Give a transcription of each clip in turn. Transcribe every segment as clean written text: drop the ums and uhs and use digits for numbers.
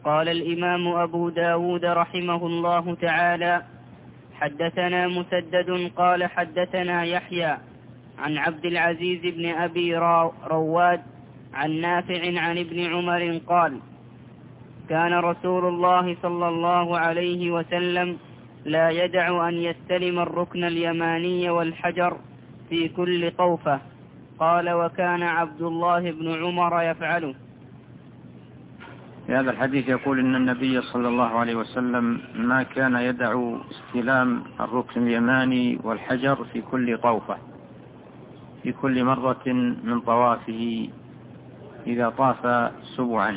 قال الإمام أبو داود رحمه الله تعالى: حدثنا مسدد قال حدثنا يحيى عن عبد العزيز بن أبي رواد عن نافع عن ابن عمر قال: كان رسول الله صلى الله عليه وسلم لا يدع أن يستلم الركن اليماني والحجر في كل طوفة. قال: وكان عبد الله بن عمر يفعله. في هذا الحديث يقول إن النبي صلى الله عليه وسلم ما كان يدع استلام الركن اليماني والحجر في كل طوفة، في كل مرة من طوافه إذا طاف سبعا،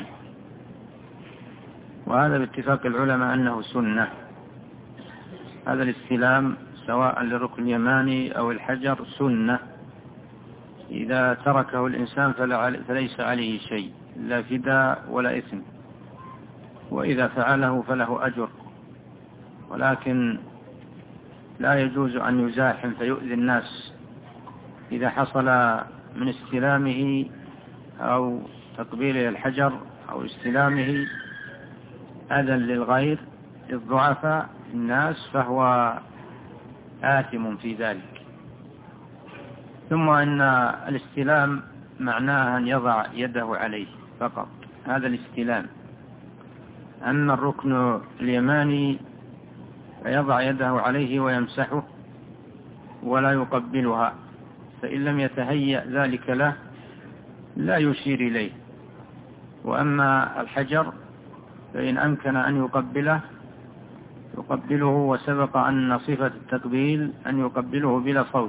وهذا باتفاق العلماء أنه سنة. هذا الاستلام سواء للركن اليماني أو الحجر سنة، إذا تركه الإنسان فليس عليه شيء، لا فداء ولا إثم، وإذا فعله فله أجر، ولكن لا يجوز أن يزاحم فيؤذي الناس إذا حصل من استلامه أو تقبيله الحجر أو استلامه أذى للغير للضعفاء الناس فهو آثم في ذلك. ثم أن الاستلام معناه أن يضع يده عليه فقط، هذا الاستلام. أما الركن اليماني فيضع يده عليه ويمسحه ولا يقبلها، فإن لم يتهيأ ذلك له لا يشير إليه. وأما الحجر فإن أمكن أن يقبله، وسبق أن صفة التقبيل أن يقبله بلا صوت،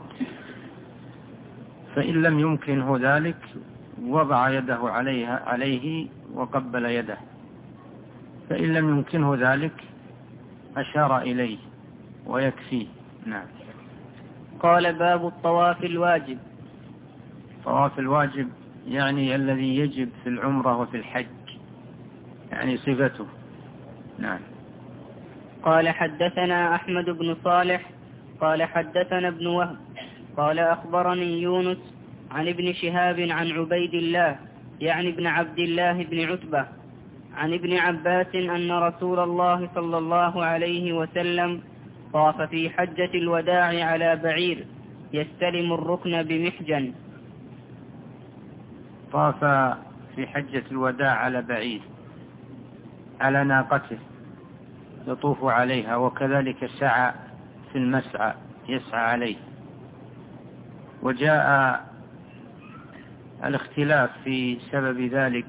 فإن لم يمكنه ذلك وضع يده عليه وقبل يده، فإن لم يمكنه ذلك أشار إليه ويكفيه. نعم. قال: باب الطواف الواجب. طواف الواجب يعني الذي يجب في العمرة وفي الحج، يعني صفته. نعم. قال: حدثنا أحمد بن صالح قال حدثنا ابن وهب قال أخبرني يونس عن ابن شهاب عن عبيد الله يعني ابن عبد الله بن عتبة عن ابن عباس أن رسول الله صلى الله عليه وسلم طاف في حجة الوداع على بعير يستلم الركن بمحجن. طاف في حجة الوداع على بعير، على ناقته يطوف عليها، وكذلك سعى في المسعى يسعى عليه. وجاء الاختلاف في سبب ذلك،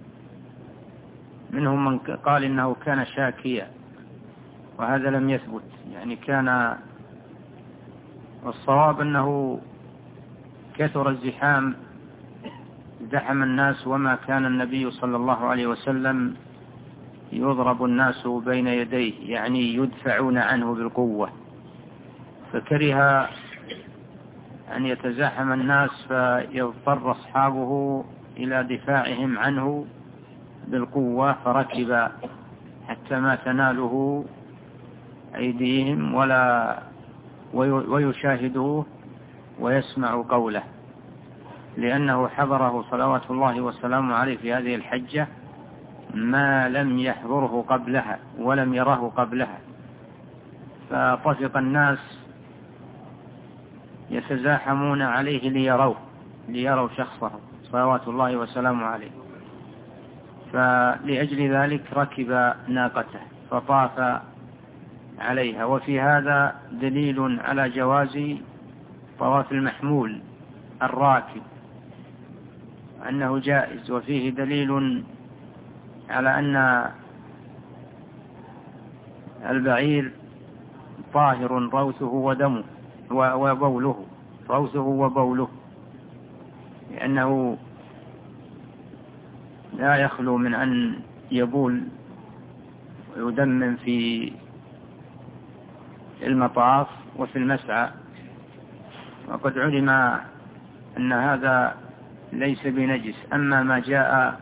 منهم من قال إنه كان شاكيا، وهذا لم يثبت، يعني كان، والصواب أنه كثر الزحام، ازدحم الناس، وما كان النبي صلى الله عليه وسلم يضرب الناس بين يديه، يعني يدفعون عنه بالقوة، فكره أن يتزاحم الناس فيضطر أصحابه إلى دفاعهم عنه بالقوة، فركب حتى ما تناله أيديهم ويشاهدوه ويسمع قوله، لأنه حضره صلوات الله وسلامه عليه في هذه الحجة ما لم يحضره قبلها ولم يره قبلها، فطفق الناس يتزاحمون عليه ليروا شخصه صلوات الله وسلامه عليه، فلأجل ذلك ركب ناقته فطاف عليها. وفي هذا دليل على جواز طواف المحمول الراكب، أنه جائز، وفيه دليل على أن البعير طاهر روثه ودمه وبوله، روثه وبوله، لأنه لا يخلو من أن يبول ويدمم في المطاف وفي المسعى، وقد علم أن هذا ليس بنجس. أما ما جاء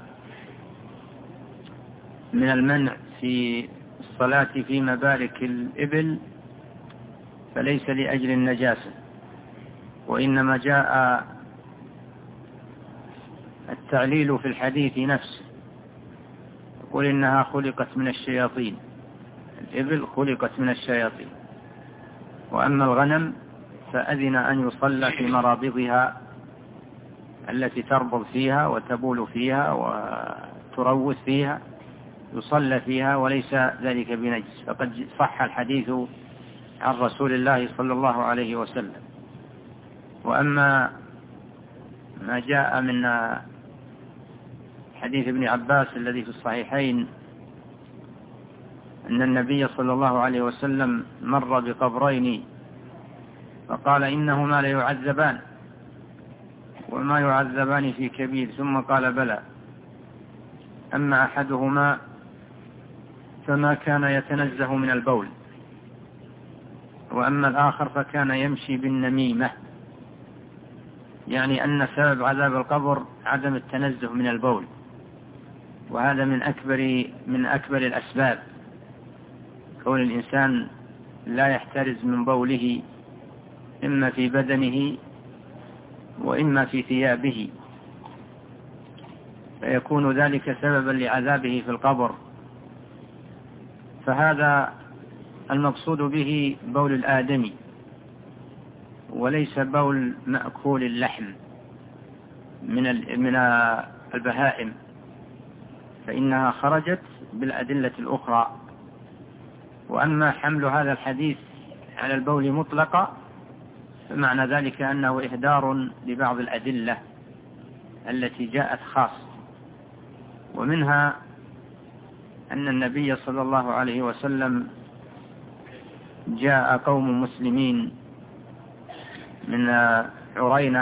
من المنع في الصلاة في مبارك الإبل فليس لأجل النجاسة، وإنما جاء التعليل في الحديث نفسه، يقول إنها خلقت من الشياطين، الإبل خلقت من الشياطين. وأما الغنم فأذن أن يصلى في مرابضها التي تربض فيها وتبول فيها وتروث فيها، يصلى فيها وليس ذلك بنجس. فقد صح الحديث عن رسول الله صلى الله عليه وسلم. وأما ما جاء من حديث ابن عباس الذي في الصحيحين أن النبي صلى الله عليه وسلم مر بقبرين فقال إنهما ليعذبان وما يعذبان في كبير، ثم قال بلى، أما أحدهما فما كان يتنزه من البول، وأما الآخر فكان يمشي بالنميمة، يعني أن سبب عذاب القبر عدم التنزه من البول، وهذا من أكبر الأسباب، كون الإنسان لا يحترز من بوله إما في بدنه وإما في ثيابه، فيكون ذلك سببا لعذابه في القبر. فهذا المقصود به بول الآدمي وليس بول مأكول اللحم من البهائم، فإنها خرجت بالأدلة الأخرى. وأما حمل هذا الحديث على البول مطلقا فمعنى ذلك أنه إهدار لبعض الأدلة التي جاءت خاصة، ومنها أن النبي صلى الله عليه وسلم جاء قوم مسلمين من عرينة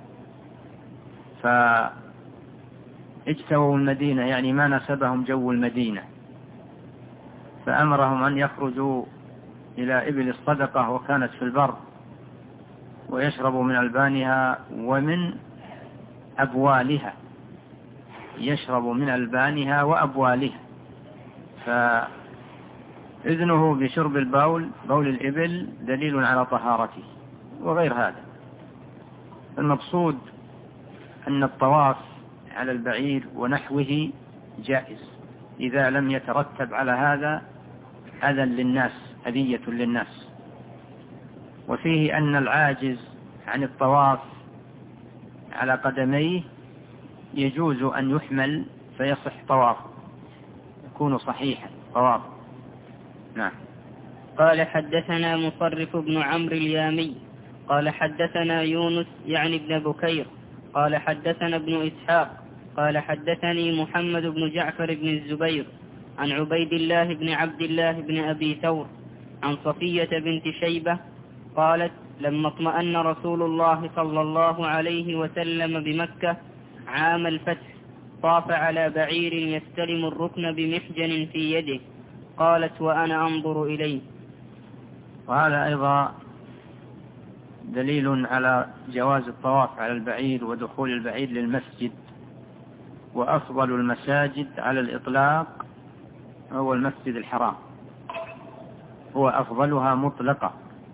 فاجتووا المدينة، يعني ما نسبهم جو المدينة، فأمرهم أن يخرجوا إلى إبل الصدقة وكانت في البر ويشربوا من ألبانها ومن أبوالها، يشرب من ألبانها وأبوالها. فإذنه بشرب بول الإبل دليل على طهارته وغير هذا. المقصود أن الطواف على البعير ونحوه جائز إذا لم يترتب على هذا أذى للناس، أذية للناس. وفيه أن العاجز عن الطواف على قدميه يجوز أن يحمل فيصح طوافه، يكون صحيحا طواف. نعم. قال حدثنا مصرف بن عمرو اليامي قال حدثنا يونس يعني ابن بكير قال حدثنا ابن إسحاق قال حدثني محمد بن جعفر بن الزبير عن عبيد الله بن عبد الله بن أبي ثور عن صفية بنت شيبة قالت لما اطمأن رسول الله صلى الله عليه وسلم بمكة عام الفتح طاف على بعير يستلم الركن بمحجن في يده، قالت وأنا أنظر إليه. وهذا أيضا دليل على جواز الطواف على البعير ودخول البعير للمسجد. وأفضل المساجد على الإطلاق هو المسجد الحرام، هو أفضلها مطلقة.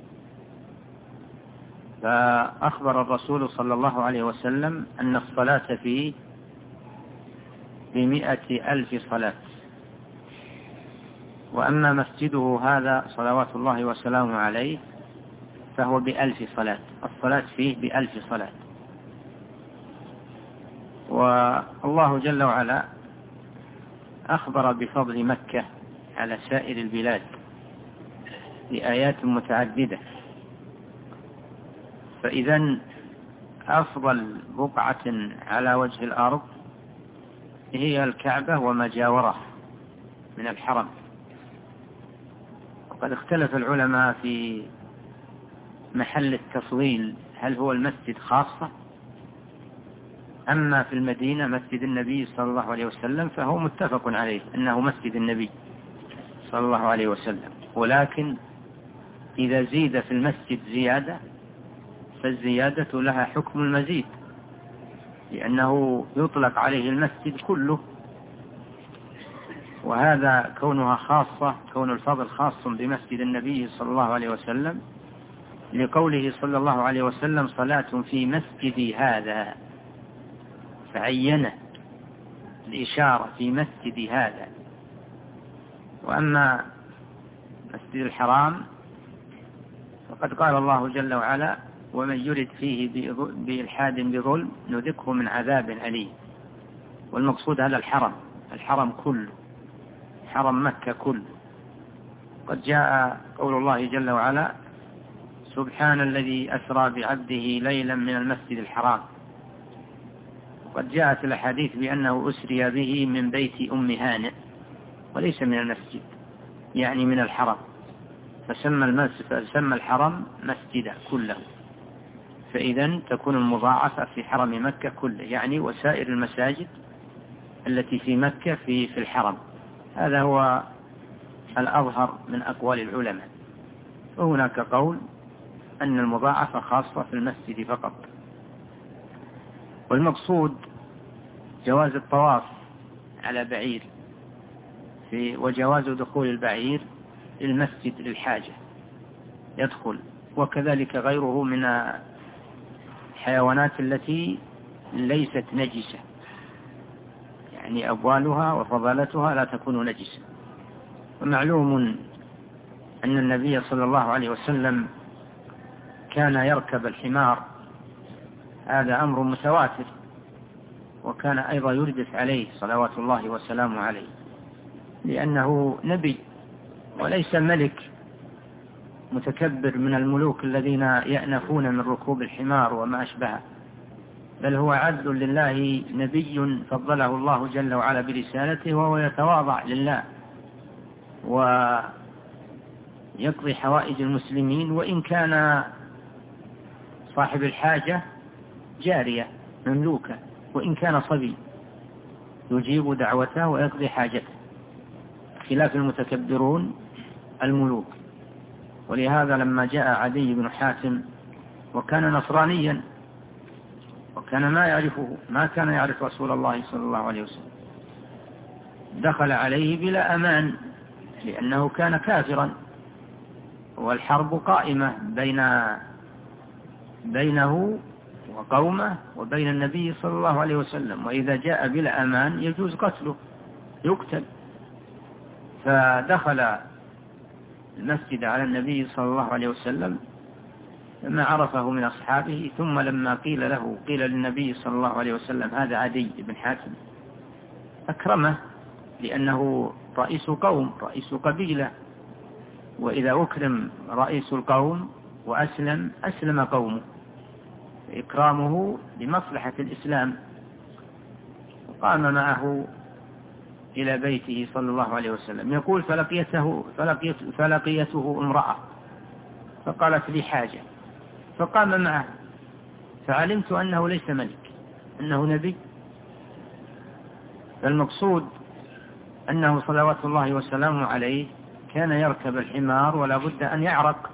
فأخبر الرسول صلى الله عليه وسلم أن الصلاة فيه ب100,000 صلاة. وأما مسجده هذا صلوات الله وسلامه عليه فهو ب1000 صلاة، الصلاة فيه ب1000 صلاة. والله جل وعلا أخبر بفضل مكة على سائر البلاد بآيات متعددة. فإذا أفضل بقعة على وجه الأرض هي الكعبة وما جاورها من الحرم. وقد اختلف العلماء في محل التفضيل، هل هو المسجد خاصة؟ أما في المدينة مسجد النبي صلى الله عليه وسلم فهو متفق عليه أنه مسجد النبي صلى الله عليه وسلم. ولكن إذا زيد في المسجد زيادة فالزيادة لها حكم المزيد، لأنه يطلق عليه المسجد كله. وهذا كونها خاصة، كون الفضل خاص بمسجد النبي صلى الله عليه وسلم لقوله صلى الله عليه وسلم صلاة في مسجدي هذا، فعينه الإشارة في مسجد هذا. وأما مسجد الحرام فقد قال الله جل وعلا: ومن يرد فيه بإلحاد بظلم نذقه من عذاب أليم. والمقصود هذا الحرم كله، حرم مكة كله. قد جاء قول الله جل وعلا: سبحان الذي أسرى بعبده ليلا من المسجد الحرام. وقد جاءت الأحاديث بأنه أسري به من بيت أم هانئ وليس من المسجد، يعني من الحرم، فسمى الحرم مسجدا كله. فإذا تكون المضاعفة في حرم مكة كله، يعني وسائر المساجد التي في مكة في الحرم. هذا هو الأظهر من أقوال العلماء. وهناك قول أن المضاعفة خاصة في المسجد فقط. والمقصود جواز الطواف على بعير وجواز دخول البعير للمسجد للحاجة يدخل، وكذلك غيره من الحيوانات التي ليست نجسة، يعني أبوالها وفضلاتها لا تكون نجسة. ومعلوم أن النبي صلى الله عليه وسلم كان يركب الحمار، هذا أمر متواتر، وكان أيضا يردف عليه صلوات الله وسلامه عليه، لأنه نبي وليس ملك متكبر من الملوك الذين يأنفون من ركوب الحمار وما أشبهه، بل هو عبد لله نبي فضله الله جل وعلا برسالته، وهو يتواضع لله ويقضي حوائج المسلمين، وإن كان صاحب الحاجة جارية مملوكة، وإن كان صبي يجيب دعوته ويقضي حاجته، خلاف المتكبرون الملوك. ولهذا لما جاء عدي بن حاتم وكان نصرانيا وكان ما كان يعرف رسول الله صلى الله عليه وسلم، دخل عليه بلا أمان لأنه كان كافرا، والحرب قائمة بينه وقومه وبين النبي صلى الله عليه وسلم، وإذا جاء بلا أمان يجوز قتله، يقتل. فدخل المسجد على النبي صلى الله عليه وسلم لما عرفه من أصحابه، ثم لما قيل للنبي صلى الله عليه وسلم هذا عدي بن حاتم، أكرمه لأنه رئيس قوم، رئيس قبيلة، وإذا أكرم رئيس القوم وأسلم أسلم قومه، إكرامه لمصلحة الإسلام. وقام معه إلى بيته صلى الله عليه وسلم، يقول فلقيته امرأة فقالت لي حاجة، فقام معه، فعلمت أنه ليس ملك، أنه نبي. فالمقصود أنه صلوات الله وسلامه عليه كان يركب الحمار ولا بد أن يعرق،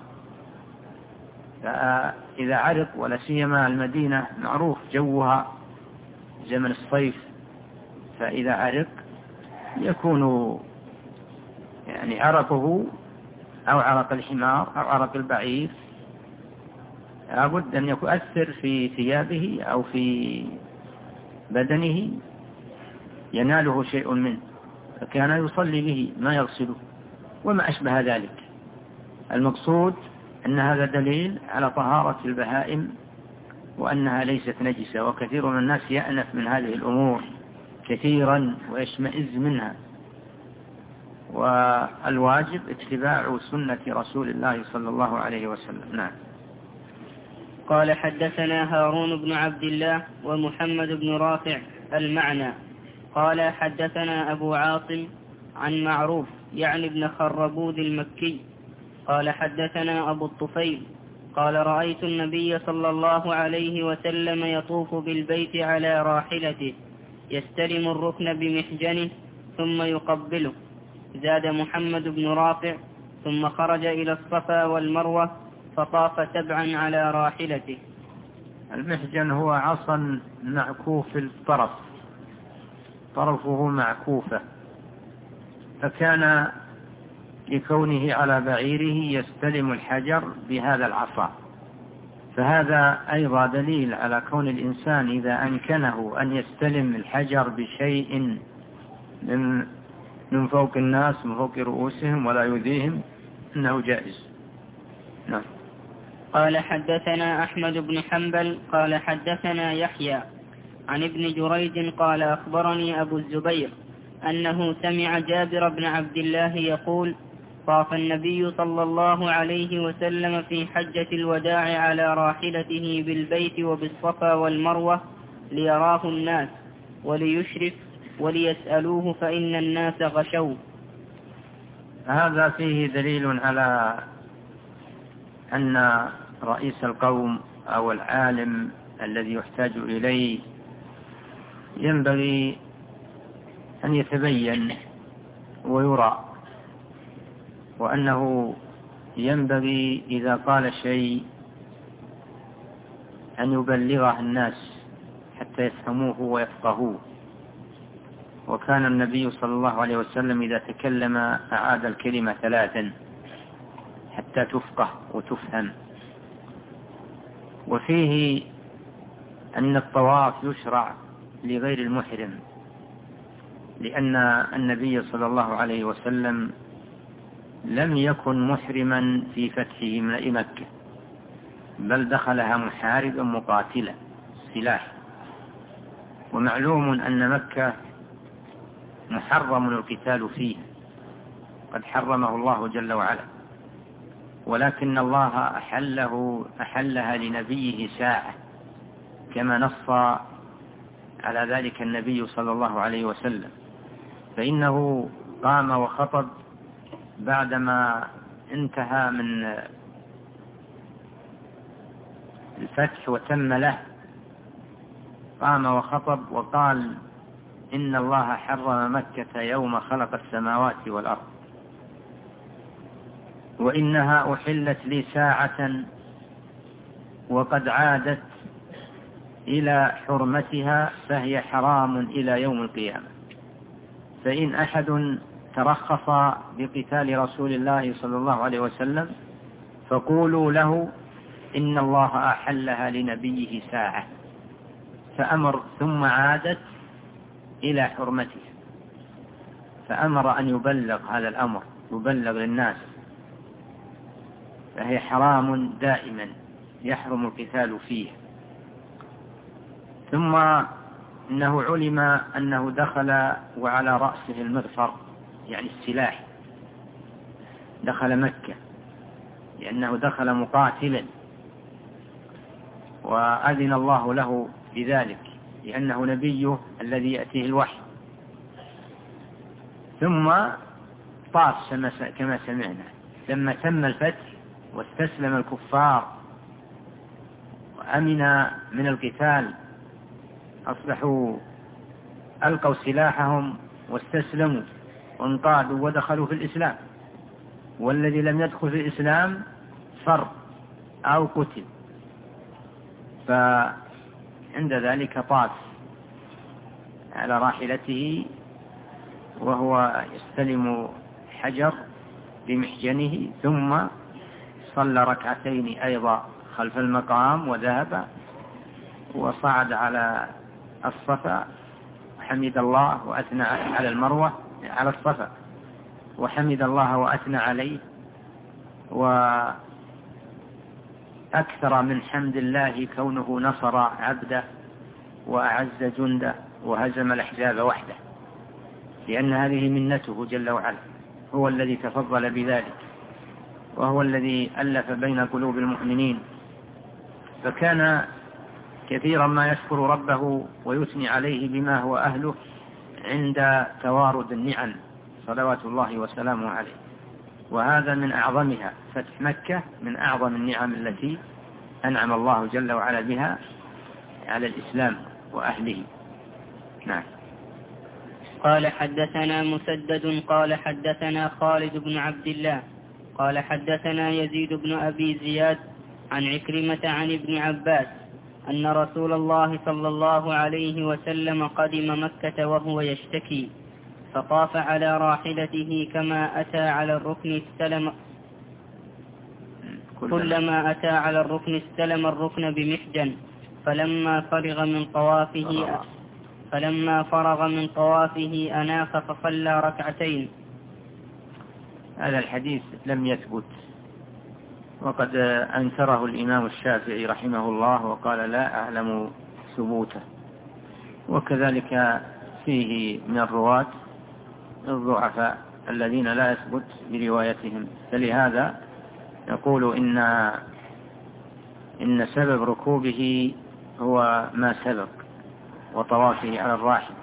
فإذا عرق، ولا سيما المدينة معروف جوها زمن الصيف، فإذا عرق يكون يعني عرقه أو عرق الحمار أو عرق البعير لابد أن يؤثر في ثيابه أو في بدنه يناله شيء منه، فكان يصلي به ما يغسله وما أشبه ذلك. المقصود أن هذا دليل على طهارة البهائم وأنها ليست نجسة، وكثير من الناس يأنف من هذه الأمور كثيرا ويشمئز منها، والواجب اتباع سنة رسول الله صلى الله عليه وسلم. نعم. قال حدثنا هارون بن عبد الله ومحمد بن رافع المعنى قال حدثنا أبو عاصم عن معروف يعني ابن خربود المكي قال حدثنا أبو الطفيل قال رأيت النبي صلى الله عليه وسلم يطوف بالبيت على راحلته يستلم الركن بمحجنه ثم يقبله. زاد محمد بن رافع ثم خرج إلى الصفا والمروة فطاف 7 على راحلته. المحجن هو عصا معكوف الطرف، طرفه معكوفة، فكان لكونه على بعيره يستلم الحجر بهذا العصا، فهذا أيضا دليل على كون الإنسان إذا أمكنه أن يستلم الحجر بشيء من فوق الناس، من فوق رؤوسهم ولا يؤذيهم، إنه جائز. نعم. قال حدثنا أحمد بن حنبل قال حدثنا يحيى عن ابن جريج قال أخبرني أبو الزبير أنه سمع جابر بن عبد الله يقول: طاف النبي صلى الله عليه وسلم في حجة الوداع على راحلته بالبيت وبالصفا والمروة ليراه الناس وليشرف وليسألوه فإن الناس غشوا. هذا فيه دليل على أن رئيس القوم أو العالم الذي يحتاج إليه ينبغي أن يتبين ويرى، وأنه ينبغي إذا قال شيء أن يبلغه الناس حتى يفهموه ويفقهوه. وكان النبي صلى الله عليه وسلم إذا تكلم أعاد الكلمة 3 حتى تفقه وتفهم. وفيه أن الطواف يشرع لغير المحرم، لأن النبي صلى الله عليه وسلم لم يكن محرما في فتحه من مكة، بل دخلها محاربا مقاتلا سلاح. ومعلوم أن مكة محرم القتال فيه، قد حرمه الله جل وعلا، ولكن الله أحلها لنبيه ساعة، كما نص على ذلك النبي صلى الله عليه وسلم. فإنه قام وخطب بعدما انتهى من الفتح وتم له، قام وخطب وقال: إن الله حرم مكة يوم خلق السماوات والأرض، وإنها أحلت لي ساعة وقد عادت إلى حرمتها فهي حرام إلى يوم القيامة. فإن أحد ترخص بقتال رسول الله صلى الله عليه وسلم فقولوا له إن الله أحلها لنبيه ساعة، فأمر ثم عادت إلى حرمتها، فأمر أن يبلغ هذا الأمر، يبلغ للناس، فهي حرام دائما يحرم القتال فيه. ثم إنه علم أنه دخل وعلى رأسه المغفر، يعني السلاح، دخل مكة لأنه دخل مقاتلا، وأذن الله له بذلك لأنه نبيه الذي يأتيه الوحي. ثم طاف كما سمعنا لما تم الفتح واستسلم الكفار وأمن من القتال، أصبحوا ألقوا سلاحهم واستسلموا وانقادوا ودخلوا في الإسلام، والذي لم يدخل في الإسلام فر أو قتل. فعند ذلك طاف على راحلته وهو يستلم حجر بمحجنه، ثم صلى 2 أيضا خلف المقام وذهب وصعد على الصفا، حمد الله وأثنى على المروة على الصفا، وحمد الله وأثنى عليه، وأكثر من حمد الله كونه نصر عبده وأعز جنده وهزم الأحزاب وحده، لأن هذه منته جل وعلا، هو الذي تفضل بذلك، وهو الذي ألف بين قلوب المؤمنين. فكان كثيرا ما يشكر ربه ويثني عليه بما هو أهله عند توارد النعم صلوات الله وسلامه عليه، وهذا من أعظمها. فتح مكة من أعظم النعم التي أنعم الله جل وعلا بها على الإسلام وأهله. نعم. قال حدثنا مسدد قال حدثنا خالد بن عبد الله قال حدثنا يزيد بن أبي زياد عن عكرمة عن ابن عباس أن رسول الله صلى الله عليه وسلم قدم مكة وهو يشتكي، فطاف على راحلته كما أتى على الركن كلما أتى على الركن استلم الركن بمحجن. فلما فرغ من طوافه أناخ فصلى ركعتين. هذا الحديث لم يثبت، وقد أنكره الإمام الشافعي رحمه الله وقال لا أعلم ثبوته، وكذلك فيه من الرواة الضعفاء الذين لا يثبت بروايتهم. فلهذا يقول إن سبب ركوبه هو ما سبق وطوافه على الراحل،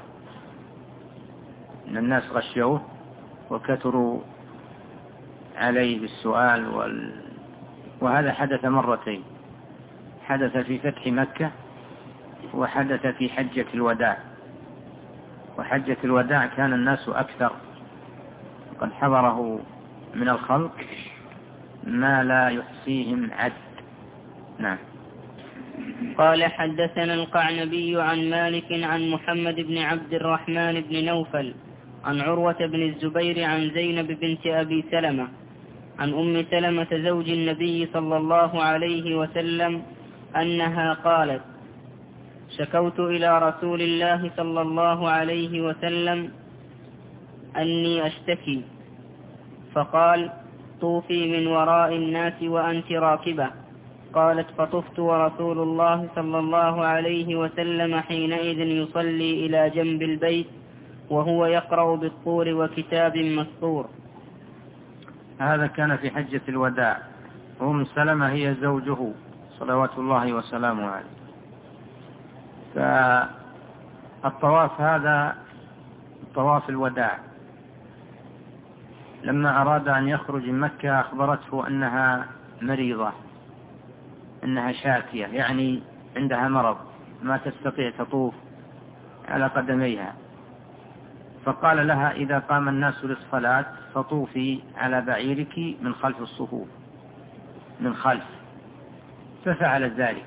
إن الناس غشوه وكثروا عليه بالسؤال وهذا حدث مرتين، حدث في فتح مكة وحدث في حجة الوداع. وحجة الوداع كان الناس أكثر، قد حضره من الخلق ما لا يحصيهم عد. نعم. قال حدثنا القعنبي عن مالك عن محمد بن عبد الرحمن بن نوفل عن عروة بن الزبير عن زينب بنت أبي سلمة عن أم سلمة زوج النبي صلى الله عليه وسلم أنها قالت: شكوت إلى رسول الله صلى الله عليه وسلم أني أشتكي، فقال: طوفي من وراء الناس وأنت راكبة. قالت: فطفت ورسول الله صلى الله عليه وسلم حينئذ يصلي إلى جنب البيت وهو يقرأ بالطور وكتاب مسطور. هذا كان في حجة الوداع، أم سلمة هي زوجه صلوات الله وسلامه عليه. فالطواف هذا طواف الوداع، لما أراد أن يخرج من مكة أخبرته أنها مريضة، أنها شاكية، يعني عندها مرض ما تستطيع تطوف على قدميها. فقال لها: إذا قام الناس للصلاة فطوفي على بعيرك من خلف الصفوف، من خلف. ففعلت ذلك.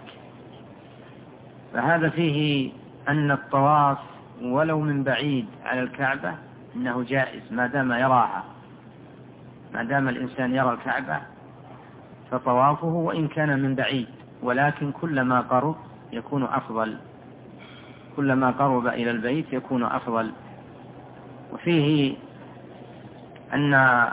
فهذا فيه أن الطواف ولو من بعيد على الكعبة إنه جائز ما دام يراها، ما دام الإنسان يرى الكعبة فطوافه وإن كان من بعيد، ولكن كلما قرب يكون أفضل، كلما قرب إلى البيت يكون أفضل. وفيه أن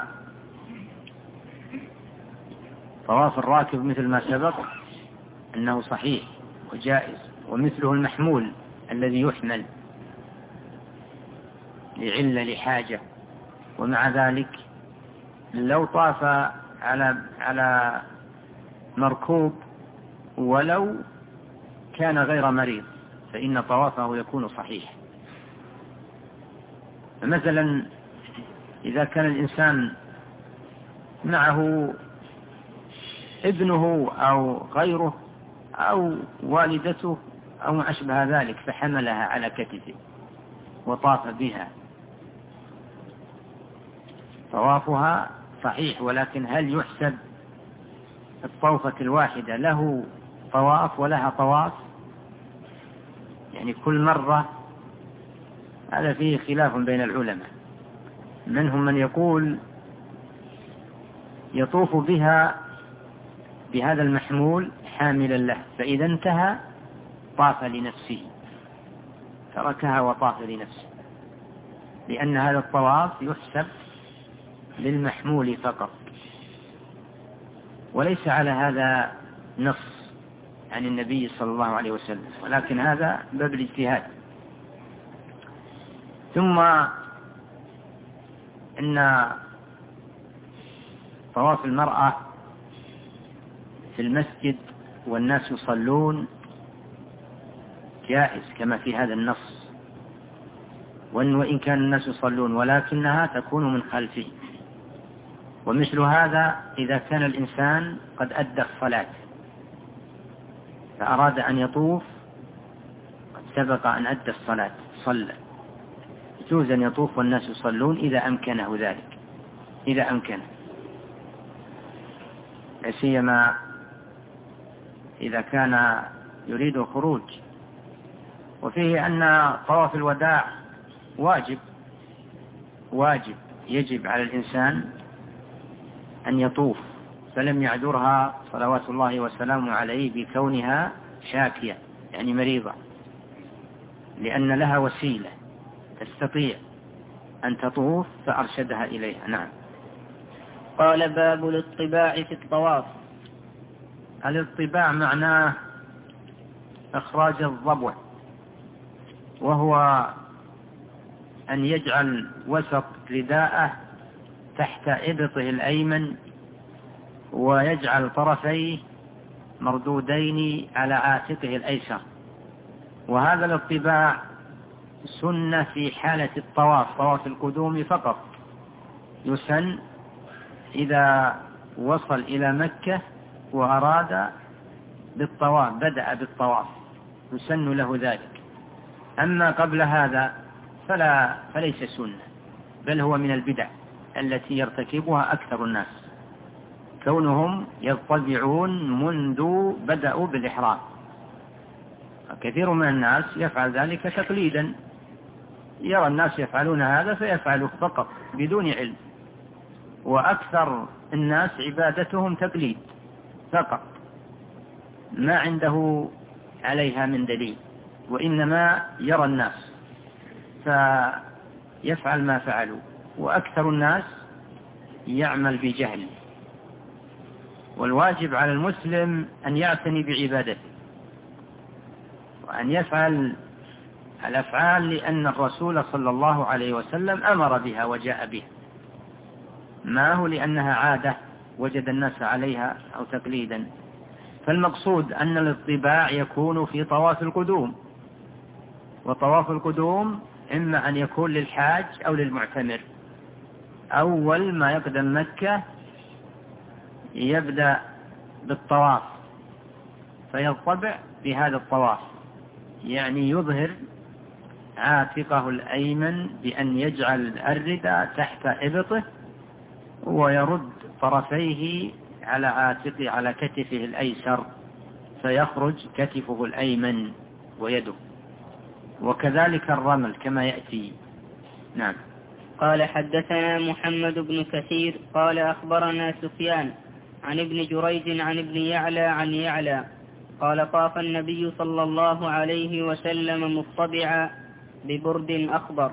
طواف الراكب مثل ما سبق أنه صحيح وجائز، ومثله المحمول الذي يحمل لعلة لحاجة. ومع ذلك لو طاف على مركوب ولو كان غير مريض فإن طوافه يكون صحيح. فمثلا إذا كان الإنسان معه ابنه أو غيره أو والدته أو ما أشبه ذلك فحملها على كتفه وطاف بها، طوافها صحيح، ولكن هل يحسب الطوفة الواحدة له طواف ولها طواف؟ يعني كل مرة؟ هذا فيه خلاف بين العلماء، منهم من يقول يطوف بها بهذا المحمول حاملا له، فإذا انتهى طاف لنفسه، تركها وطاف لنفسه، لأن هذا الطواف يحسب للمحمول فقط، وليس على هذا نص عن النبي صلى الله عليه وسلم، ولكن هذا باب الاجتهاد. ثم إن طواف المرأة في المسجد والناس يصلون جائز كما في هذا النص، وإن كان الناس يصلون ولكنها تكون من خلفه. ومثل هذا إذا كان الإنسان قد أدى الصلاة فأراد أن يطوف، قد سبق أن أدى الصلاة صلى، يجوز أن يطوف والناس يصلون إذا أمكنه ذلك، إذا أمكنه، لا سيما إذا كان يريد الخروج. وفيه أن طواف الوداع واجب يجب على الإنسان أن يطوف فلم يعذرها صلوات الله وسلامه عليه بكونها شاكية يعني مريضة، لأن لها وسيلة تستطيع أن تطوف فأرشدها إليها. نعم. قال باب الاطباع في الطواف. الاطباع معناه إخراج الضبع، وهو أن يجعل وسط رداءه تحت إبطه الأيمن، ويجعل طرفيه مردودين على عاتقه الأيسر. وهذا الاطباع سنة في حالة الطواف، طواف القدوم فقط، يسن إذا وصل إلى مكة وأراد بالطواف بدأ بالطواف يسن له ذلك. أما قبل هذا فليس سنة، بل هو من البدع التي يرتكبها أكثر الناس، كونهم يطبعون منذ بدأوا بالإحرام. كثير من الناس يفعل ذلك تقليدا، يرى الناس يفعلون هذا فيفعله فقط بدون علم، وأكثر الناس عبادتهم تقليد فقط، ما عنده عليها من دليل، وإنما يرى الناس فيفعل ما فعلوا. وأكثر الناس يعمل بجهل، والواجب على المسلم أن يعتني بعبادته وأن يفعل الأفعال، لأن الرسول صلى الله عليه وسلم أمر بها وجاء بها، ما هو لأنها عادة وجد الناس عليها أو تقليدا. فالمقصود أن الاطباع يكون في طواف القدوم، وطواف القدوم إما أن يكون للحاج أو للمعتمر. أول ما يقدم مكة يبدأ بالطواف فيطبع بهذا الطواف، يعني يظهر عاتقه الأيمن بأن يجعل الرداء تحت إبطه، ويرد طرفيه على عاتقه على كتفه الأيسر، فيخرج كتفه الأيمن ويده، وكذلك الرمل كما يأتي. نعم. قال حدثنا محمد بن كثير قال أخبرنا سفيان عن ابن جريج عن ابن يعلى عن يعلى قال طاف النبي صلى الله عليه وسلم مطبعا ببرد أخضر.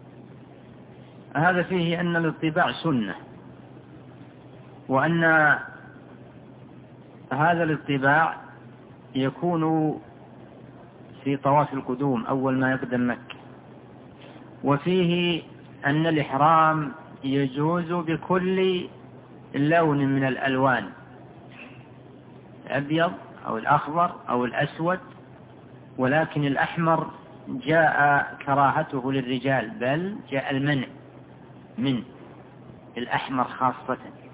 هذا فيه أن الاطباع سنة، وأن هذا الاطباع يكون في طواف القدوم أول ما يقدم مكة، وفيه أن الإحرام يجوز بكل لون من الألوان، الأبيض أو الأخضر أو الأسود، ولكن الأحمر جاء كراهته للرجال، بل جاء المنع من الأحمر خاصة.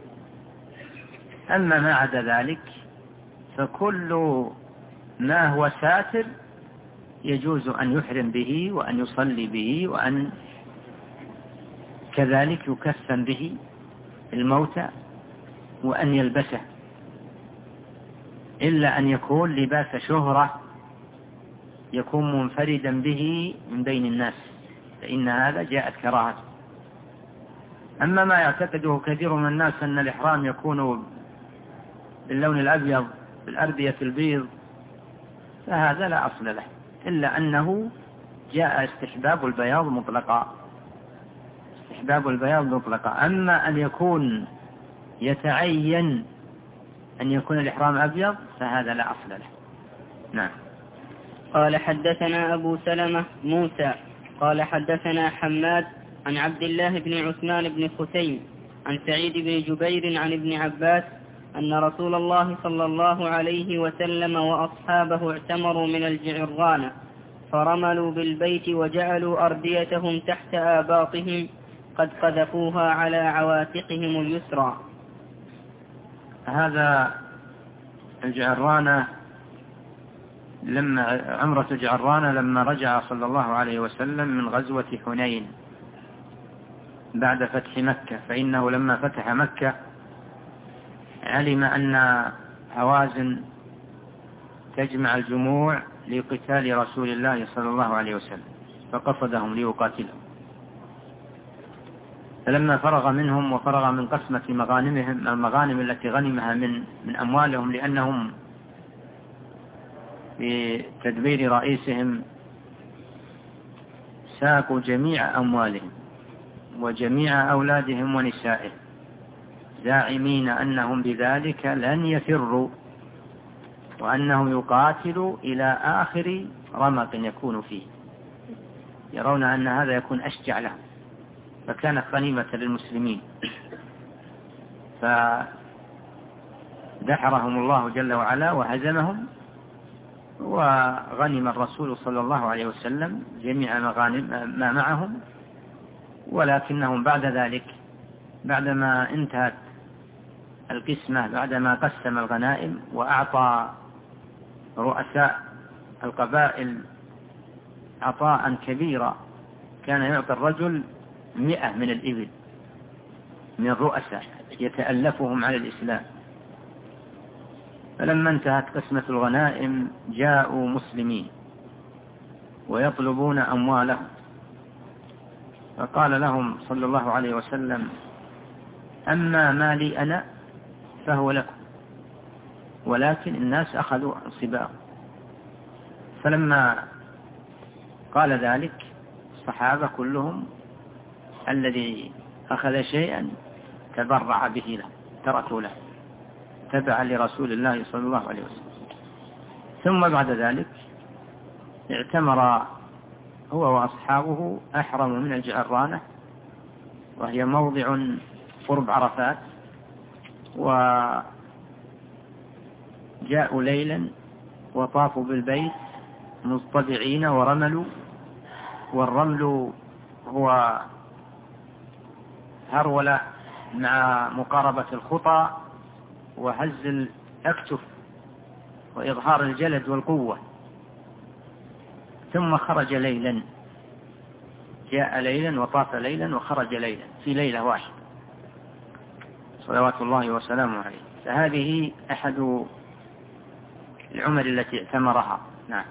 أما ما عدا ذلك فكل ما هو ساتر يجوز أن يحرم به وأن يصلي به، وأن كذلك يكفن به الموتى، وأن يلبسه، إلا أن يكون لباس شهرة يكون منفردا به من بين الناس، فإن هذا جاءت كراهته. أما ما يعتقده كثير من الناس أن الإحرام يكون باللون الأبيض بالأردية البيض، فهذا لا أصل له، إلا أنه جاء استحباب البياض مطلقا، استحباب البياض مطلقا. أما أن يكون يتعين أن يكون الإحرام أبيض فهذا لا أصل له. نعم. قال حدثنا أبو سلمة موسى قال حدثنا حماد عن عبد الله بن عثمان بن خثيم عن سعيد بن جبير عن ابن عباس أن رسول الله صلى الله عليه وسلم وأصحابه اعتمروا من الجعرانة فرملوا بالبيت وجعلوا أرديتهم تحت آباطهم قد قذفوها على عواتقهم اليسرى. هذا الجعرانة عمرة الجعرانة لما رجع صلى الله عليه وسلم من غزوة حنين بعد فتح مكة، فإنه لما فتح مكة علم أن هوازن تجمع الجموع لقتال رسول الله صلى الله عليه وسلم، فقصدهم ليقاتلهم، فلما فرغ منهم وفرغ من قسمة مغانمهم المغانم التي غنمها من أموالهم، لأنهم بتدبير رئيسهم ساقوا جميع أموالهم وجميع أولادهم ونسائهم، زاعمين أنهم بذلك لن يفروا، وأنهم يقاتلوا إلى آخر رمق يكون فيه، يرون أن هذا يكون أشجع لهم، فكانت غنيمة للمسلمين. فدحرهم الله جل وعلا وهزمهم، وغنم الرسول صلى الله عليه وسلم جميع مغانم ما معهم. ولكنهم بعد ذلك، بعدما انتهت القسمة، بعدما قسم الغنائم وأعطى رؤساء القبائل عطاء كبيرا، كان يعطي الرجل 100 من الإبل من الرؤساء يتألفهم على الإسلام. فلما انتهت قسمة الغنائم جاءوا مسلمين ويطلبون أموالهم، فقال لهم صلى الله عليه وسلم: أما مالي أنا فهو لكم، ولكن الناس أخذوا صباهم. فلما قال ذلك الصحابة كلهم الذي أخذ شيئا تبرع به له، تركوا له تبعا لرسول الله صلى الله عليه وسلم. ثم بعد ذلك اعتمر هو وأصحابه، أحرموا من الجعرانة وهي موضع قرب عرفات، وجاءوا ليلا وطافوا بالبيت مصطبعين ورملوا. والرمل هو هرولة مع مقاربة الخطى وهز الأكتف وإظهار الجلد والقوة. ثم خرج ليلا، جاء ليلا وطاف ليلا وخرج ليلا في ليلة واحدة صلوات الله وسلامه عليه. فهذه أحد العمر التي اعتمرها. نعم.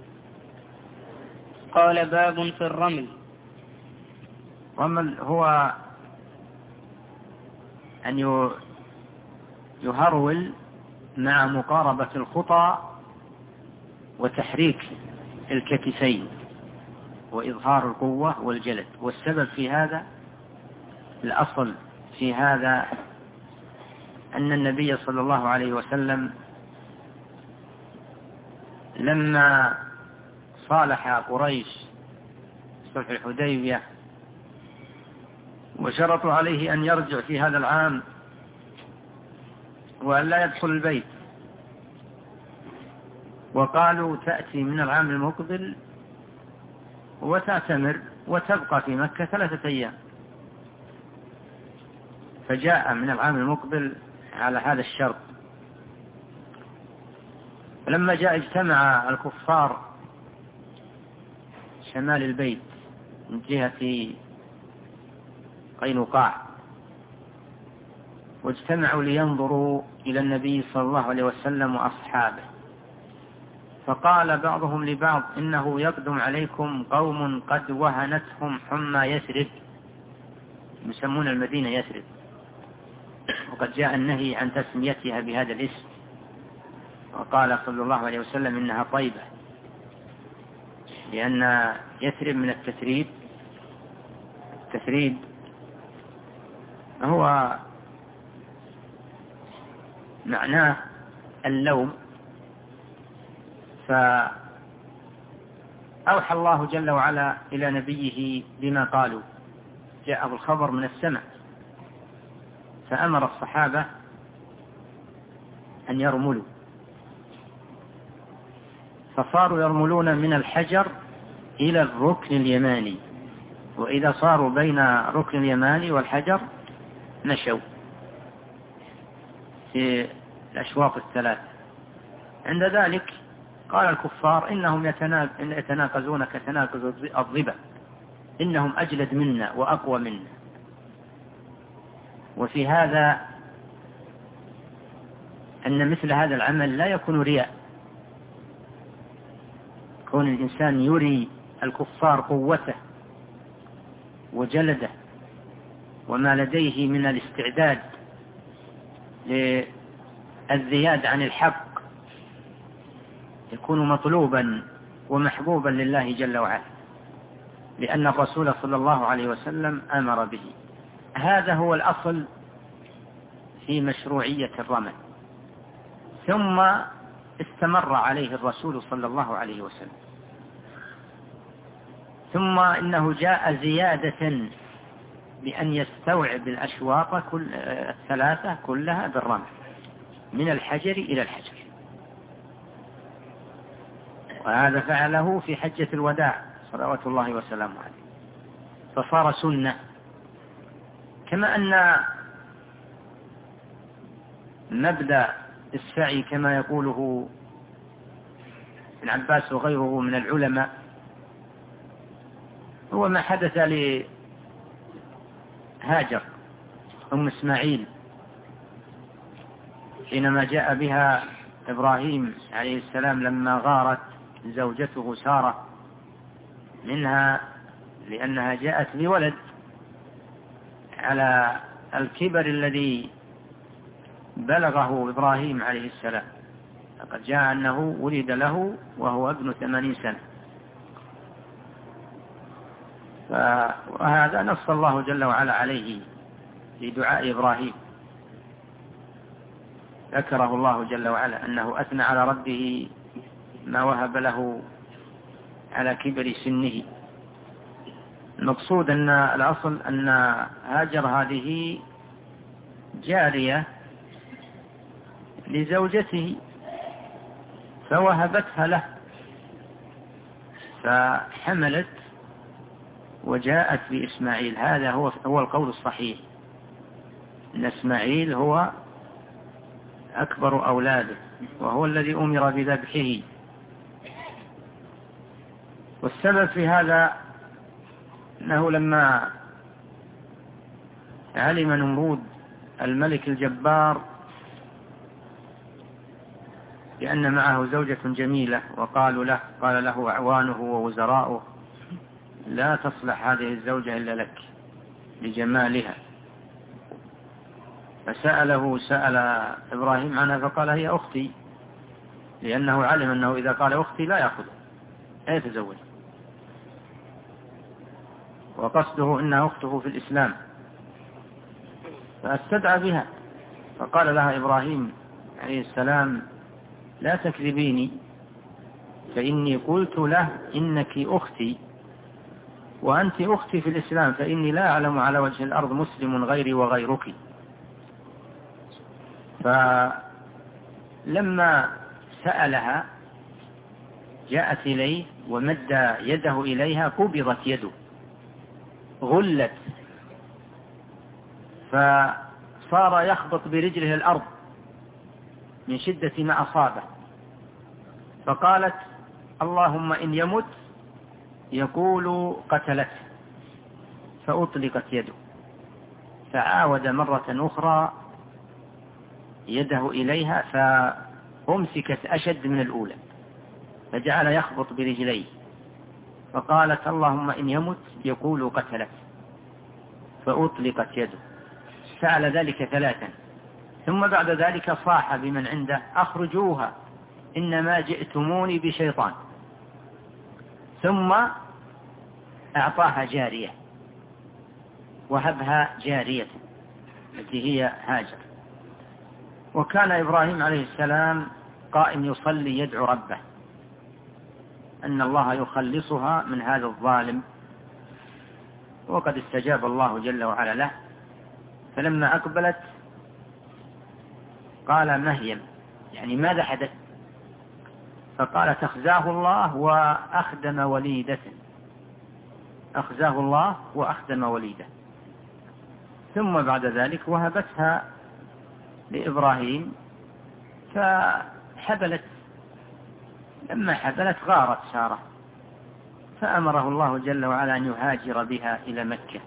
قال: باب في الرمل. الرمل هو أن يهرول مع مقاربة الخطى وتحريك الكتفين وإظهار القوة والجلد. والسبب في هذا، الأصل في هذا، أن النبي صلى الله عليه وسلم لما صالح قريش صلح الحديبية وشرطوا عليه أن يرجع في هذا العام وأن لا يدخل البيت، وقالوا تأتي من العام المقبل وتعتمر وتبقى في مكة 3 أيام. فجاء من العام المقبل على هذا الشرط. فلما جاء اجتمع الكفار شمال البيت من جهة قينقاع، واجتمعوا لينظروا إلى النبي صلى الله عليه وسلم وأصحابه. فقال بعضهم لبعض: إنه يقدم عليكم قوم قد وهنتهم حمى يثرب، يسمون المدينة يثرب، وقد جاء النهي عن تسميتها بهذا الاسم. وقال صلى الله عليه وسلم إنها طيبة، لأن يثرب من التثريب. التثريب هو معناه اللوم. فأوحى الله جل وعلا إلى نبيه بما قالوا، جاءه الخبر من السماء، فأمر الصحابة أن يرملوا، فصاروا يرملون من الحجر إلى الركن اليماني، وإذا صاروا بين الركن اليماني والحجر مشوا في الأشواط 3. عند ذلك قال الكفار: إنهم يتناقزون كتناقز الظبا، إنهم أجلد منا وأقوى منا. وفي هذا أن مثل هذا العمل لا يكون رياء، كون الإنسان يري الكفار قوته وجلده وما لديه من الاستعداد للزياد عن الحق يكون مطلوبا ومحبوبا لله جل وعلا، لأن الرسول صلى الله عليه وسلم أمر به. هذا هو الأصل في مشروعية الرمل، ثم استمر عليه الرسول صلى الله عليه وسلم، ثم إنه جاء زيادة بأن يستوعب الأشواط الثلاثة كلها بالرمل من الحجر إلى الحجر، وهذا فعله في حجة الوداع صلوات الله وسلامه عليه، فصار سنة. كما أن مبدأ السعي كما يقوله ابن عباس وغيره من العلماء هو ما حدث لهاجر أم إسماعيل حينما جاء بها إبراهيم عليه السلام لما غارت زوجته سارة منها لأنها جاءت بولد على الكبر الذي بلغه إبراهيم عليه السلام، لقد جاء أنه ولد له وهو ابن 80 سنة. وهذا نص الله جل وعلا عليه في دعاء إبراهيم، ذكره الله جل وعلا أنه أثنى على ربه ما وهب له على كبر سنه. المقصود أن الأصل أن هاجر هذه جارية لزوجته فوهبتها له، فحملت وجاءت بإسماعيل. هذا هو القول الصحيح، أن إسماعيل هو أكبر أولاده وهو الذي أمر بذبحه. والسبب في هذا أنه لما علم نمرود الملك الجبار بأن معه زوجة جميلة قال له أعوانه ووزراؤه لا تصلح هذه الزوجة إلا لك لجمالها، سأل إبراهيم عنها فقال هي أختي، لأنه علم أنه إذا قال أختي لا يأخذها لا يتزوج، وقصده إنها أخته في الإسلام، فاستدعى بها. فقال لها إبراهيم عليه السلام لا تكذبيني، فإني قلت له إنك أختي وأنت أختي في الإسلام، فإني لا أعلم على وجه الأرض مسلم غيري وغيرك. فلما سألها جاءت إليه ومد يده إليها قبضت يده غلت، فصار يخبط برجله الأرض من شدة ما أصابه، فقالت اللهم إن يمت يقول قتلته، فأطلقت يده، فعاود مرة أخرى يده إليها فأمسكت أشد من الأولى، فجعل يخبط برجليه، فقالت اللهم إن يمت يقول قتلته، فأطلقت يده. فعل ذلك 3، ثم بعد ذلك صاح بمن عنده أخرجوها إنما جئتموني بشيطان، ثم أعطاها جارية وهبها جارية التي هي هاجر. وكان إبراهيم عليه السلام قائم يصلي يدعو ربه أن الله يخلصها من هذا الظالم، وقد استجاب الله جل وعلا له. فلما أقبلت قال مهيم، يعني ماذا حدث؟ فقال أخزاه الله وأخدم وليدة، أخزاه الله وأخدم وليدة. ثم بعد ذلك وهبتها لإبراهيم فحبلت. لما حبلت غارت سارة، فأمره الله جل وعلا أن يهاجر بها إلى مكة،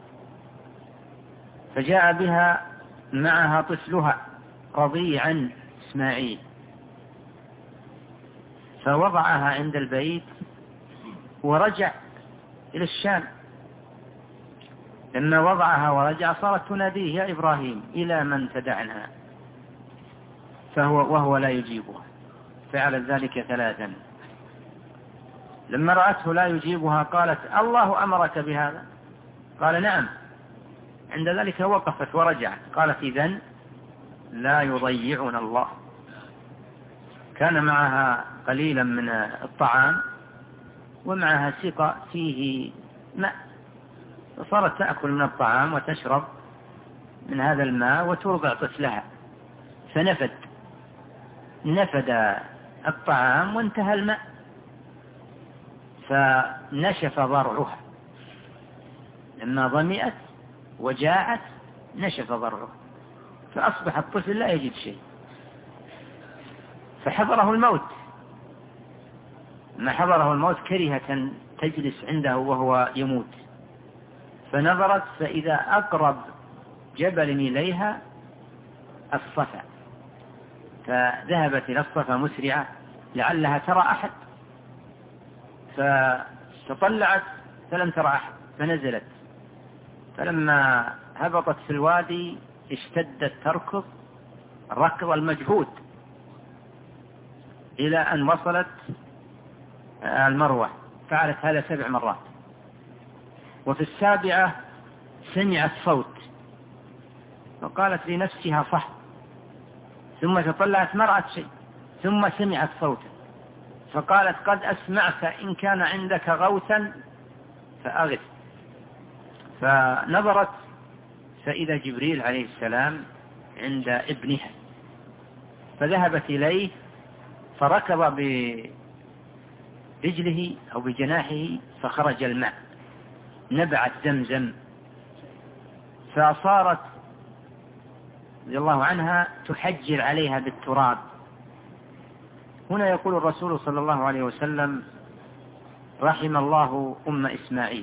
فجاء بها معها طفلها رضيعا إسماعيل، فوضعها عند البيت ورجع إلى الشام. لما وضعها ورجع صارت تناديه يا إبراهيم إلى من تدعنا، وهو لا يجيبها. فعل ذلك 3. لما رأته لا يجيبها قالت الله أمرك بهذا؟ قال نعم. عند ذلك وقفت ورجعت. قالت إذن لا يضيعنا الله. كان معها قليلا من الطعام ومعها سقاء فيه ماء، فصارت تأكل من الطعام وتشرب من هذا الماء وترضع طفلها، نفد الطعام وانتهى الماء، فنشف ضرعها. لما ظمئت وجاعت نشف ضرعها، فأصبح الطفل لا يجد شيء، فحضره الموت. ما حضره الموت كرهة تجلس عنده وهو يموت، فنظرت فإذا أقرب جبل إليها الصفا، فذهبت إلى الصفا مسرعة لعلها ترى أحد، فتطلعت فلم ترى أحد فنزلت. فلما هبطت في الوادي اشتدت تركض ركض المجهود إلى أن وصلت المروة، فعلت هذا 7 مرات. وفي 7 سمعت صوت فقالت لنفسها صح، ثم تطلعت ما رأت شيء، ثم سمعت صوتا فقالت قد أسمعت إن كان عندك غوثا فأغث. فنظرت فإذا جبريل عليه السلام عند ابنها، فذهبت إليه فركض برجله أو بجناحه فخرج الماء، نبعت زمزم، فصارت رضي الله عنها تحجر عليها بالتراب. هنا يقول الرسول صلى الله عليه وسلم رحم الله أم إسماعيل،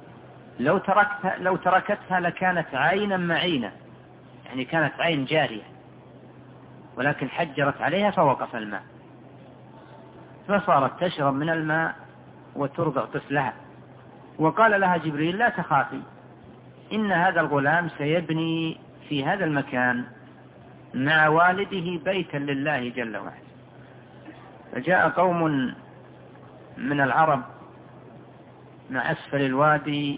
لو تركتها لكانت عينا معينة، يعني كانت عين جارية، ولكن حجرت عليها فوقف الماء، فصارت تشرب من الماء وترضع طفلها. وقال لها جبريل لا تخافي، إن هذا الغلام سيبني في هذا المكان مع والده بيتا لله جل وعلا. فجاء قوم من العرب مع أسفل الوادي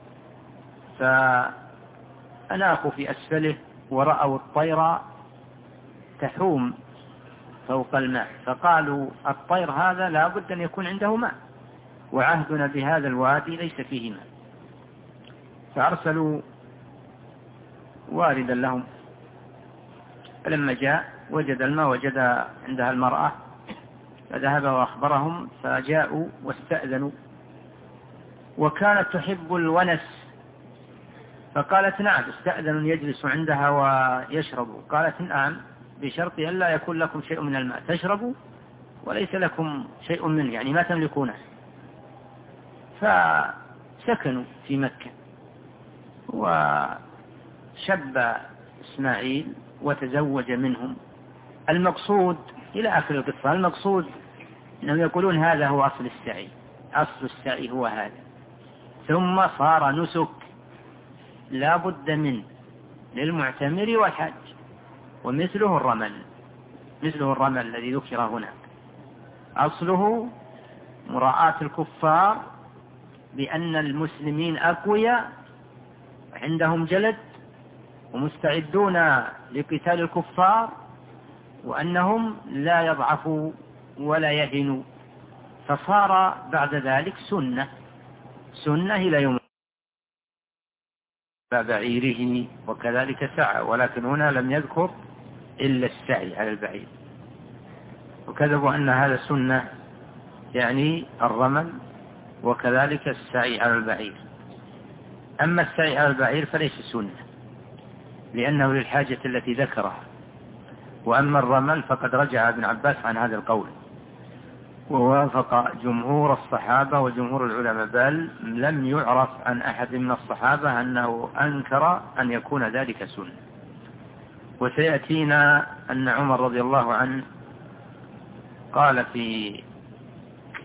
فأناخوا في أسفله ورأوا الطير تحوم فوق الماء، فقالوا الطير هذا لا بد أن يكون عنده ماء، وعهدنا بهذا الوادي ليس فيه ماء. فأرسلوا واردا لهم، فلما جاء وجد الماء، وجد عندها المرأة، فذهب وأخبرهم فجاءوا واستأذنوا. وكانت تحب الونس، فقالت نعم، استأذن يجلس عندها ويشرب. قالت نعم بشرط أن لا يكون لكم شيء من الماء، تشربوا وليس لكم شيء منه، يعني ما تملكونه. فسكنوا في مكة، وشب إسماعيل وتزوج منهم. المقصود إلى آخر القصة، المقصود أنهم يقولون هذا هو أصل السعي، أصل السعي هو هذا، ثم صار نسك لا بد منه للمعتمر والحج، ومثله الرمل، مثله الرمل الذي ذكر هنا، أصله مراعاة الكفار بأن المسلمين أقوياء عندهم جلد ومستعدون لقتال الكفار، وأنهم لا يضعفوا ولا يهنوا. فصار بعد ذلك سنة إلى يوم بعيره، وكذلك سعى، ولكن هنا لم يذكر إلا السعي على البعير، وكذبوا أن هذا سنة يعني الرمل، وكذلك السعي على البعير. أما السعي على البعير فليس سنة لأنه للحاجة التي ذكرها، وأما الرمل فقد رجع ابن عباس عن هذا القول، ووافق جمهور الصحابة وجمهور العلماء، بل لم يعرف عن أحد من الصحابة أنه أنكر أن يكون ذلك سنة. وسيأتينا أن عمر رضي الله عنه قال في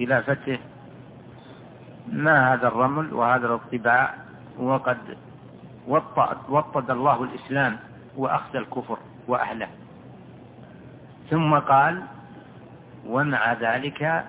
خلافته ما هذا الرمل وهذا الاطباع، وقد وطد الله الإسلام وأخذ الكفر وأهله، ثم قال ومع ذلك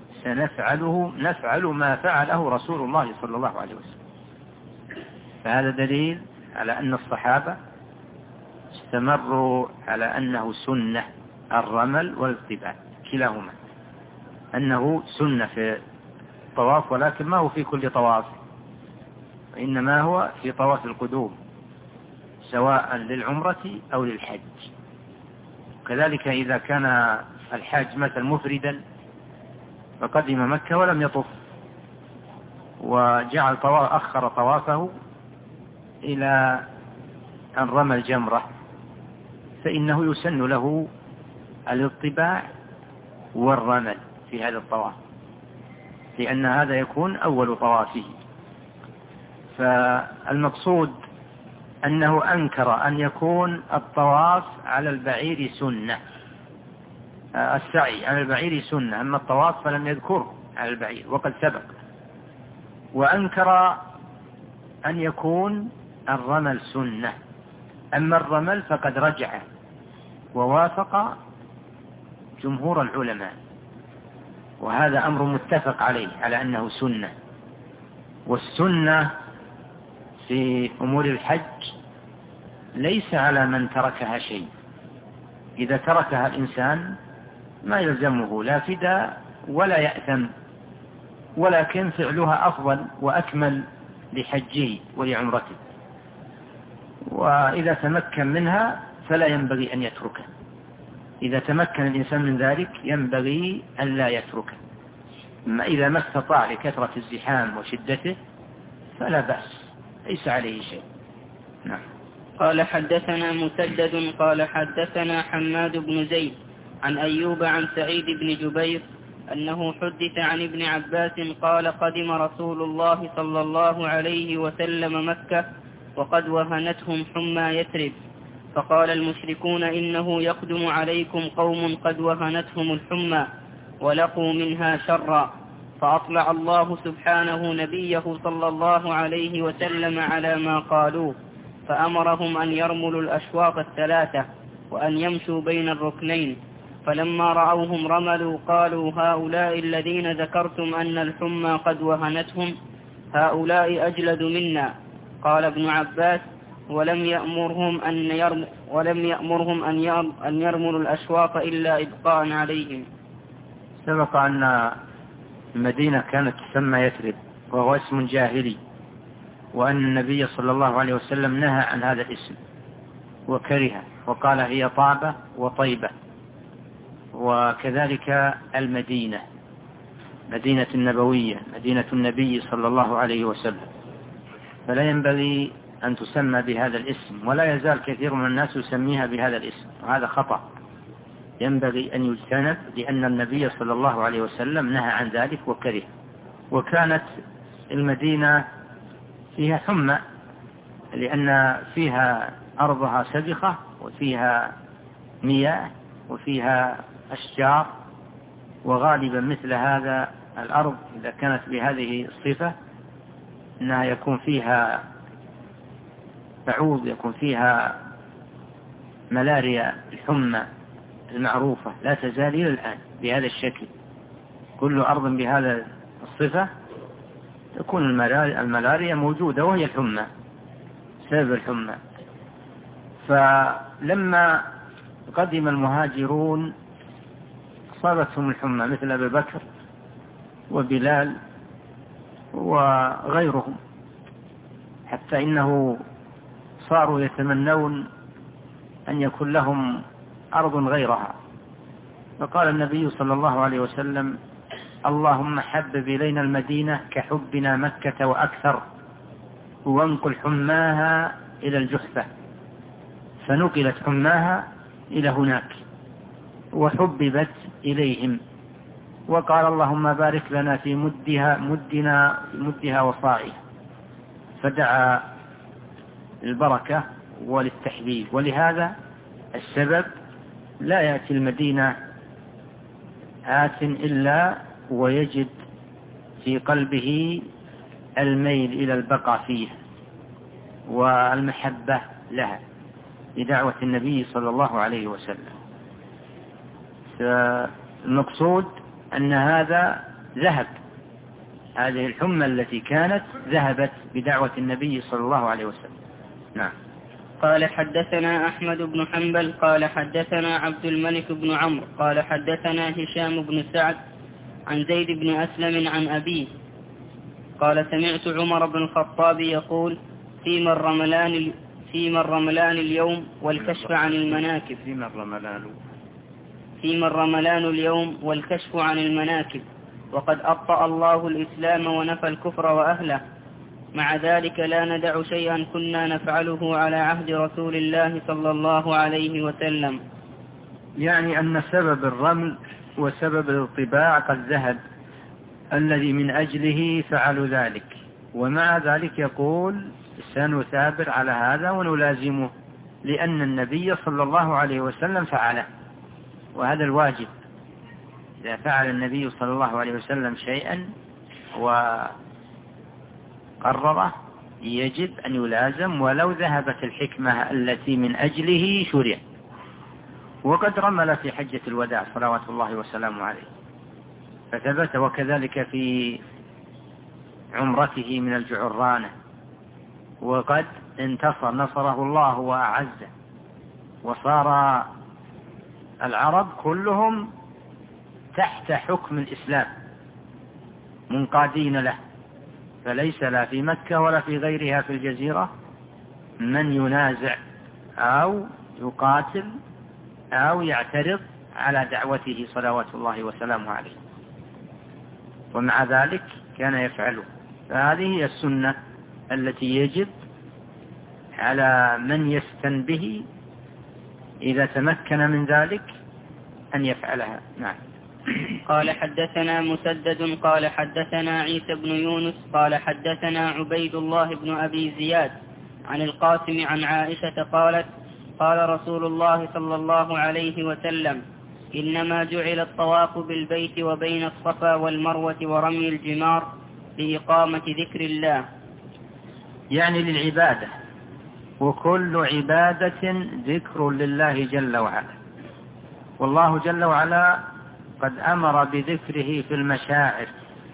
نفعل ما فعله رسول الله صلى الله عليه وسلم. فهذا دليل على أن الصحابة استمروا على أنه سنة الرمل والارتباط كلاهما، أنه سنة في الطواف، ولكن ما هو في كل طواف، وإنما هو في طواف القدوم سواء للعمرة أو للحج. كذلك إذا كان الحاج مثلا مفردا فقدم مكة ولم يطف وجعل أخر طوافه إلى أن رمى الجمرة، فإنه يسن له الارتباع والرمل في هذا الطواف، لأن هذا يكون أول طوافه. فالمقصود أنه أنكر أن يكون الطواف على البعير سنة، السعي على البعير سنة، أما الطواف فلم يذكره على البعير وقد سبق. وأنكر أن يكون الرمل سنة، أما الرمل فقد رجع ووافق جمهور العلماء، وهذا أمر متفق عليه على أنه سنة. والسنة في أمور الحج ليس على من تركها شيء، إذا تركها الإنسان ما يلزمه لا فداء ولا يأثم، ولكن فعلها أفضل وأكمل لحجه ولعمرته، وإذا تمكن منها فلا ينبغي أن يتركها. إذا تمكن الإنسان من ذلك ينبغي أن لا يتركه، أما إذا ما استطاع لكثرة الزحام وشدته فلا بأس، ليس عليه شيء. نعم. قال حدثنا مسدد قال حدثنا حماد بن زيد عن أيوب عن سعيد بن جبير أنه حدث عن ابن عباس قال قدم رسول الله صلى الله عليه وسلم مكة وقد وهنتهم حمى يثرب، فقال المشركون إنه يقدم عليكم قوم قد وهنتهم الحمى ولقوا منها شرا، فأطلع الله سبحانه نبيه صلى الله عليه وسلم على ما قالوه، فأمرهم أن يرملوا الأشواط الثلاثة وأن يمشوا بين الركنين، فلما رأوهم رملوا قالوا هؤلاء الذين ذكرتم أن الحمى قد وهنتهم هؤلاء أجلد منا. قال ابن عباس ولم يأمرهم أن يرملوا الأشواط إلا إبقاء عليهم. سبق أن المدينة كانت تسمى يثرب وهو اسم جاهلي، وأن النبي صلى الله عليه وسلم نهى عن هذا الاسم وكره، وقال هي طابة وطيبة. وكذلك المدينة مدينة النبوية مدينة النبي صلى الله عليه وسلم، فلا ينبغي أن تسمى بهذا الاسم، ولا يزال كثير من الناس يسميها بهذا الاسم، وهذا خطأ ينبغي أن يجتنب، لأن النبي صلى الله عليه وسلم نهى عن ذلك وكره. وكانت المدينة فيها حمى لأن فيها أرضها سبخة وفيها مياه وفيها أشجار، وغالبا مثل هذا الأرض إذا كانت بهذه الصفة أنها يكون فيها بعوض، يكون فيها ملاريا الحمى المعروفة لا تزال إلى الآن بهذا الشكل. كل أرض بهذا الصفة تكون الملاريا موجودة، وهي الحمى سبب الحمى. فلما قدم المهاجرون أصابتهم الحمى مثل أبي بكر وبلال وغيرهم، حتى إنه صاروا يتمنون أن يكون لهم أرض غيرها، فقال النبي صلى الله عليه وسلم اللهم حبب إلينا المدينة كحبنا مكة وأكثر، وانقل حماها إلى الجحفة، فنقلت حماها إلى هناك وحببت إليهم، وقال اللهم بارك لنا في مدها وصاعها، فدعا البركة وللتحبيب. ولهذا السبب لا يأتي المدينة آت إلا ويجد في قلبه الميل إلى البقاء فيه، والمحبة لها بدعوة النبي صلى الله عليه وسلم. فالمقصود أن هذا ذهب، هذه الحمى التي كانت ذهبت بدعوة النبي صلى الله عليه وسلم. نعم. قال حدثنا أحمد بن حنبل قال حدثنا عبد الملك بن عمرو قال حدثنا هشام بن سعد عن زيد بن أسلم عن أبيه قال سمعت عمر بن الخطاب يقول فيما الرملان اليوم والكشف عن المناكب. فيما الرملان اليوم والكشف عن المناكب، وقد أبطأ الله الإسلام ونفى الكفر وأهله، مع ذلك لا ندع شيئا كنا نفعله على عهد رسول الله صلى الله عليه وسلم. يعني أن سبب الرمل وسبب الطباع قد ذهب، الذي من أجله فعلوا ذلك، ومع ذلك يقول سنثابر على هذا ونلازمه، لأن النبي صلى الله عليه وسلم فعله، وهذا الواجب. إذا فعل النبي صلى الله عليه وسلم شيئا وقرره يجب أن يلازم ولو ذهبت الحكمة التي من أجله شرع. وقد رمل في حجة الوداع صلوات الله وسلامه عليه فثبت، وكذلك في عمرته من الجعرانة، وقد انتصر، نصره الله وأعزه، وصار العرب كلهم تحت حكم الإسلام منقادين له، فليس لا في مكة ولا في غيرها في الجزيرة من ينازع أو يقاتل أو يعترض على دعوته صلوات الله وسلامه عليه، ومع ذلك كان يفعله. فهذه هي السنة التي يجب على من يستنبه إذا تمكن من ذلك أن يفعلها. نعم. قال حدثنا مسدد قال حدثنا عيسى بن يونس قال حدثنا عبيد الله بن أبي زياد عن القاسم عن عائشة قالت قال رسول الله صلى الله عليه وسلم إنما جعل الطواف بالبيت وبين الصفا والمروة ورمي الجمار لإقامة ذكر الله، يعني للعبادة، وكل عبادة ذكر لله جل وعلا، والله جل وعلا قد أمر بذكره في المشاعر،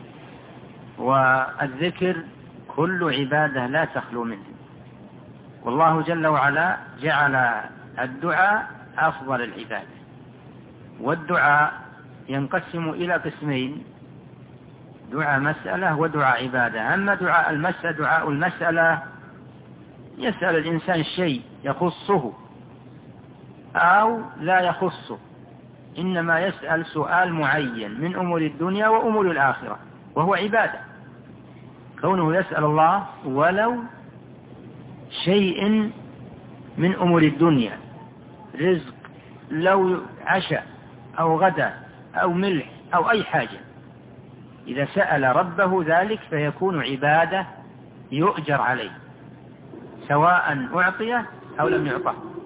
والذكر كل عبادة لا تخلو منه. والله جل وعلا جعل الدعاء أفضل العبادة، والدعاء ينقسم إلى قسمين: دعاء مسألة ودعاء عبادة. أما دعاء المسألة يسأل الإنسان شيء يخصه أو لا يخصه، إنما يسأل سؤال معين من أمور الدنيا وأمور الآخرة، وهو عبادة. كونه يسأل الله ولو شيء من أمور الدنيا، رزق، لو عشاء أو غدا أو ملح أو أي حاجة، إذا سأل ربه ذلك فيكون عبادة يؤجر عليه، سواء أعطيه أو لم يعطه.